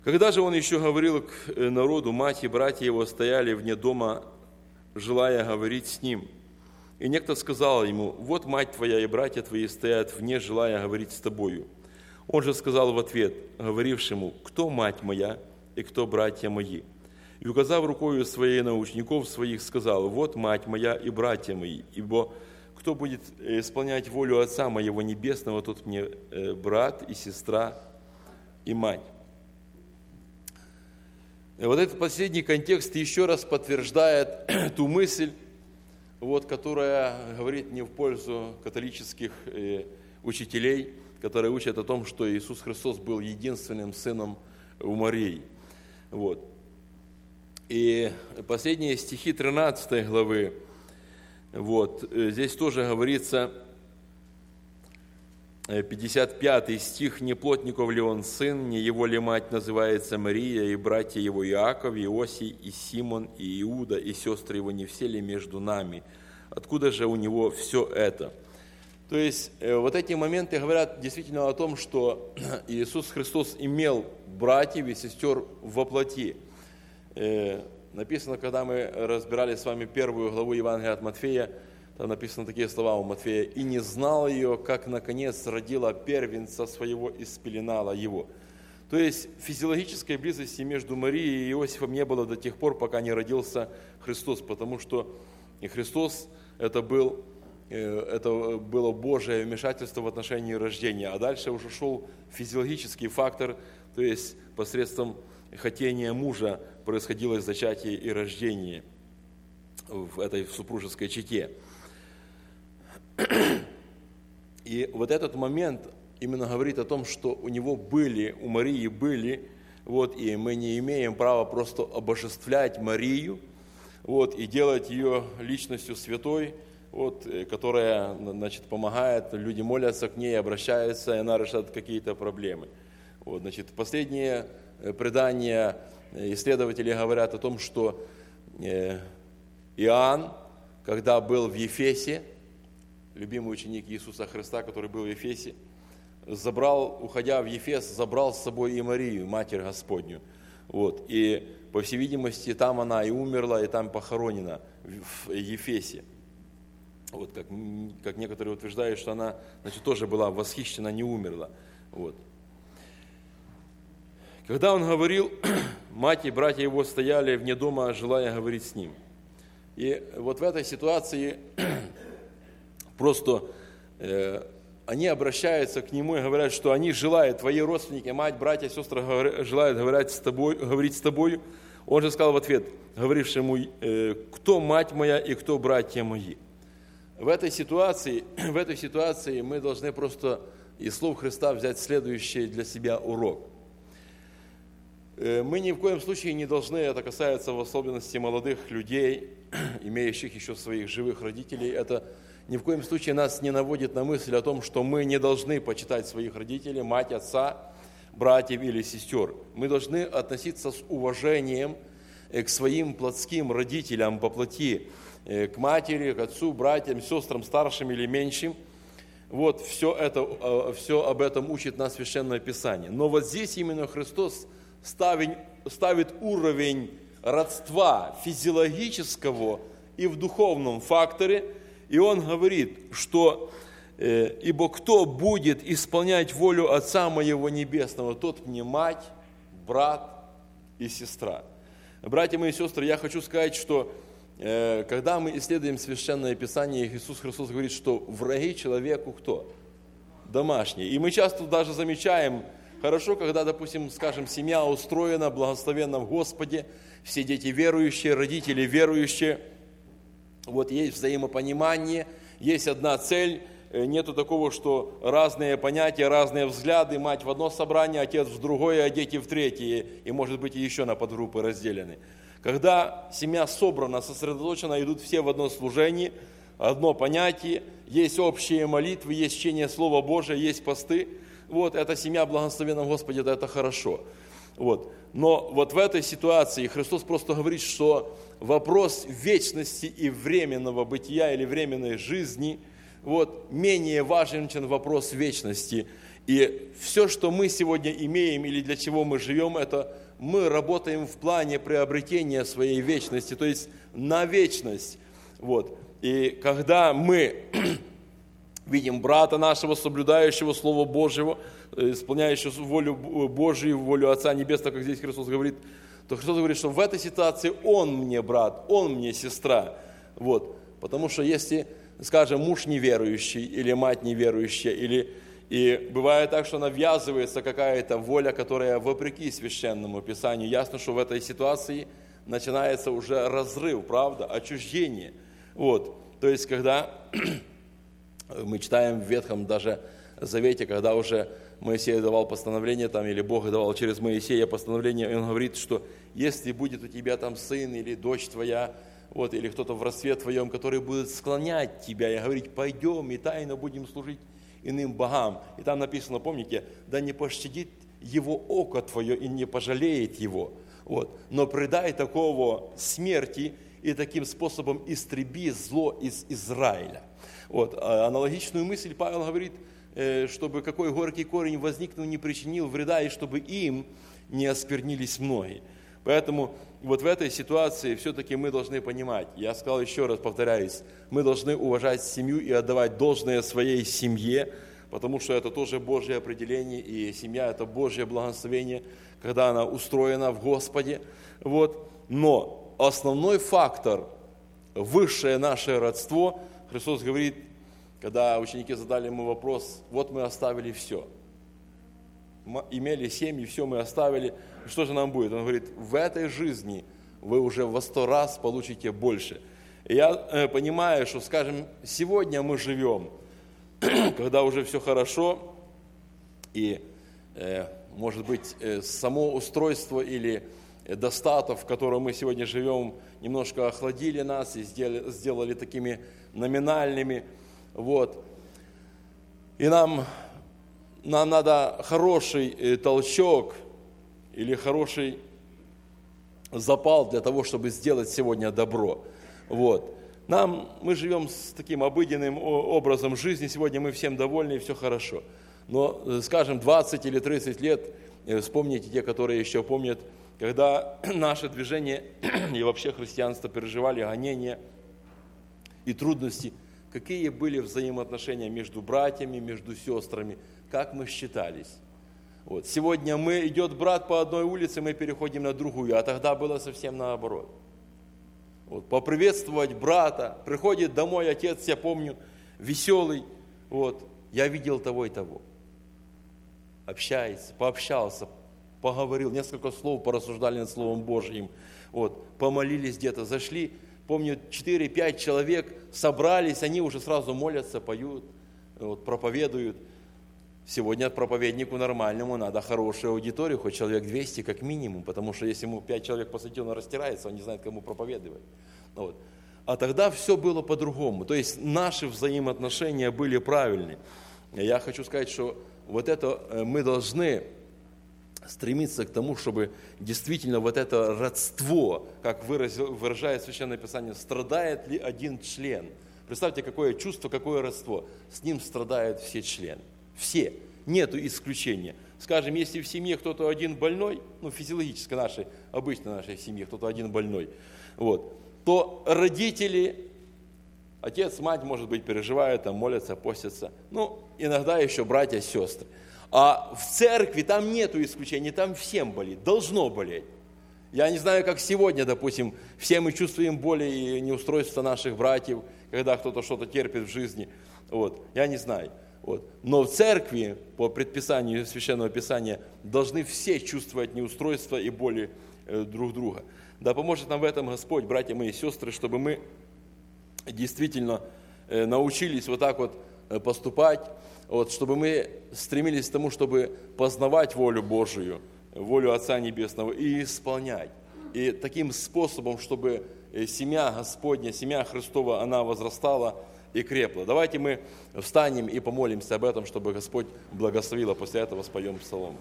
Когда же он еще говорил к народу, мать и братья его стояли вне дома, желая говорить с ним. И некто сказал ему: вот мать твоя и братья твои стоят вне, желая говорить с тобою. Он же сказал в ответ говорившему: кто мать моя и кто братья мои? И, указав рукою своей на учеников своих, сказал: вот мать моя и братья мои, ибо кто будет исполнять волю Отца моего Небесного, тот мне брат и сестра и мать. И вот этот последний контекст еще раз подтверждает ту мысль, которая говорит не в пользу католических учителей, которые учат о том, что Иисус Христос был единственным сыном у Марии. И последние стихи 13 главы, здесь тоже говорится, 55 стих: «Не плотников ли он сын, не его ли мать называется Мария, и братья его Иаков, Иосий, и Симон, и Иуда, и сестры его не все ли между нами? Откуда же у него все это?» То есть вот эти моменты говорят действительно о том, что Иисус Христос имел братьев и сестер во плоти. Написано, когда мы разбирали с вами первую главу Евангелия от Матфея, там написаны такие слова у Матфея: «И не знал ее, как наконец родила первенца своего и спеленала его». То есть физиологической близости между Марией и Иосифом не было до тех пор, пока не родился Христос, потому что и Христос это было Божие вмешательство в отношении рождения, а дальше уже шел физиологический фактор, то есть посредством хотения мужа происходило зачатие и рождение в этой супружеской чете. И вот этот момент именно говорит о том, что у Марии были, и мы не имеем права просто обожествлять Марию, и делать ее личностью святой, которая, помогает, люди молятся к ней, обращаются, и она решает какие-то проблемы. Последние предания исследователи говорят о том, что Иоанн, когда был в Ефесе, любимый ученик Иисуса Христа, который был в Ефесе, уходя в Ефес, забрал с собой и Марию, Матерь Господню. И, по всей видимости, там она и умерла, и там похоронена, в Ефесе. Как некоторые утверждают, что она, тоже была восхищена, не умерла. Когда он говорил, мать и братья его стояли вне дома, желая говорить с ним. И в этой ситуации просто они обращаются к нему и говорят, что они желают, твои родственники, мать, братья, сестры желают говорить с тобою. Он же сказал в ответ говорившему: кто мать моя и кто братья мои? В этой ситуации мы должны просто из слов Христа взять следующий для себя урок. Мы ни в коем случае не должны, это касается в особенности молодых людей, имеющих еще своих живых родителей, это ни в коем случае нас не наводит на мысль о том, что мы не должны почитать своих родителей, мать, отца, братьев или сестер. Мы должны относиться с уважением к своим плотским родителям по плоти, к матери, к отцу, братьям, сестрам, старшим или меньшим. Все об этом учит нас Священное Писание. Но здесь именно Христос ставит уровень родства физиологического и в духовном факторе, и Он говорит, что «Ибо кто будет исполнять волю Отца Моего Небесного, тот мне мать, брат и сестра». Братья мои и сестры, я хочу сказать, что когда мы исследуем Священное Писание, Иисус Христос говорит, что враги человеку кто? Домашние. И мы часто даже замечаем, хорошо, когда, допустим, скажем, семья устроена, благословенна в Господе, все дети верующие, родители верующие, есть взаимопонимание, есть одна цель, нету такого, что разные понятия, разные взгляды, мать в одно собрание, отец в другое, а дети в третье, и, может быть, и еще на подгруппы разделены. Когда семья собрана, сосредоточена, идут все в одно служение, одно понятие, есть общие молитвы, есть чтение Слова Божия, есть посты, эта семья благословенна в Господе, это хорошо. Но в этой ситуации Христос просто говорит, что вопрос вечности и временного бытия или временной жизни менее важен, чем вопрос вечности. И все, что мы сегодня имеем или для чего мы живем, это мы работаем в плане приобретения своей вечности, то есть на вечность. Вот. И когда мы видим брата нашего, соблюдающего Слово Божьего, исполняющего волю Божию, волю Отца Небесного, как здесь Христос говорит, то Христос говорит, что в этой ситуации Он мне брат, Он мне сестра. Вот. Потому что если, скажем, муж неверующий или мать неверующая, и бывает так, что навязывается какая-то воля, которая вопреки Священному Писанию, ясно, что в этой ситуации начинается уже разрыв, правда, отчуждение. Вот. То есть, когда мы читаем в Ветхом даже Завете, когда уже Моисей давал постановление, там, или Бог давал через Моисея постановление, и он говорит, что если будет у тебя там сын или дочь твоя, вот, или кто-то в родстве твоем, который будет склонять тебя и говорить, пойдем и тайно будем служить иным богам. И там написано, помните, да не пощадит его око твое и не пожалеет его. Вот. Но предай такого смерти и таким способом истреби зло из Израиля. Вот. Аналогичную мысль Павел говорит, чтобы какой горький корень возникнул, не причинил вреда, и чтобы им не осквернились многие. Поэтому вот в этой ситуации все-таки мы должны понимать, я сказал еще раз, повторяюсь, мы должны уважать семью и отдавать должное своей семье, потому что это тоже Божье определение, и семья – это Божье благословение, когда она устроена в Господе. Вот. Но основной фактор, высшее наше родство, Христос говорит, когда ученики задали ему вопрос, вот мы оставили все. Мы имели семьи, все мы оставили, что же нам будет? Он говорит, в этой жизни вы уже во 100 раз получите больше. И я понимаю, что, скажем, сегодня мы живем, когда уже все хорошо, и, может быть, само устройство или достаток, в котором мы сегодня живем, немножко охладили нас и сделали такими номинальными. Вот. И нам надо хороший толчок или хороший запал для того, чтобы сделать сегодня добро. Вот. Мы живем с таким обыденным образом жизни, сегодня мы всем довольны и все хорошо. Но, скажем, 20 или 30 лет, вспомните те, которые еще помнят, когда наше движение и вообще христианство переживали гонения и трудности, какие были взаимоотношения между братьями, между сестрами, как мы считались. Вот. Сегодня идет брат по одной улице, мы переходим на другую, а тогда было совсем наоборот. Вот. Поприветствовать брата, приходит домой отец, я помню, веселый, вот, я видел того и того. Общается, пообщался, поговорил, несколько слов порассуждали над Словом Божьим, вот, помолились где-то, зашли, помню, 4-5 человек собрались, они уже сразу молятся, поют, вот, проповедуют. Сегодня проповеднику нормальному надо хорошую аудиторию, хоть человек 200 как минимум, потому что если ему 5 человек посвятил, он растирается, он не знает, кому проповедовать. Вот. А тогда все было по-другому, то есть наши взаимоотношения были правильны. Я хочу сказать, что вот это мы должны стремиться к тому, чтобы действительно вот это родство, как выражает Священное Писание, страдает ли один член. Представьте, какое чувство, какое родство. С ним страдают все члены. Все. Нету исключения. Скажем, если в семье кто-то один больной, физиологически нашей, обычно нашей семье кто-то один больной, вот, то родители, отец, мать, может быть, переживают, там, молятся, постятся. Иногда еще братья, сестры. А в церкви там нету исключений, там всем болит, должно болеть. Я не знаю, как сегодня, допустим, все мы чувствуем боль и неустройство наших братьев, когда кто-то что-то терпит в жизни. Вот. Я не знаю. Вот. Но в церкви, по предписанию Священного Писания, должны все чувствовать неустройство и боли друг друга. Да поможет нам в этом Господь, братья мои и сестры, чтобы мы действительно научились вот так вот поступать, вот, чтобы мы стремились к тому, чтобы познавать волю Божию, волю Отца Небесного и исполнять. И таким способом, чтобы семья Господня, семья Христова, она возрастала и крепла. Давайте мы встанем и помолимся об этом, чтобы Господь благословил, а после этого споем псалом.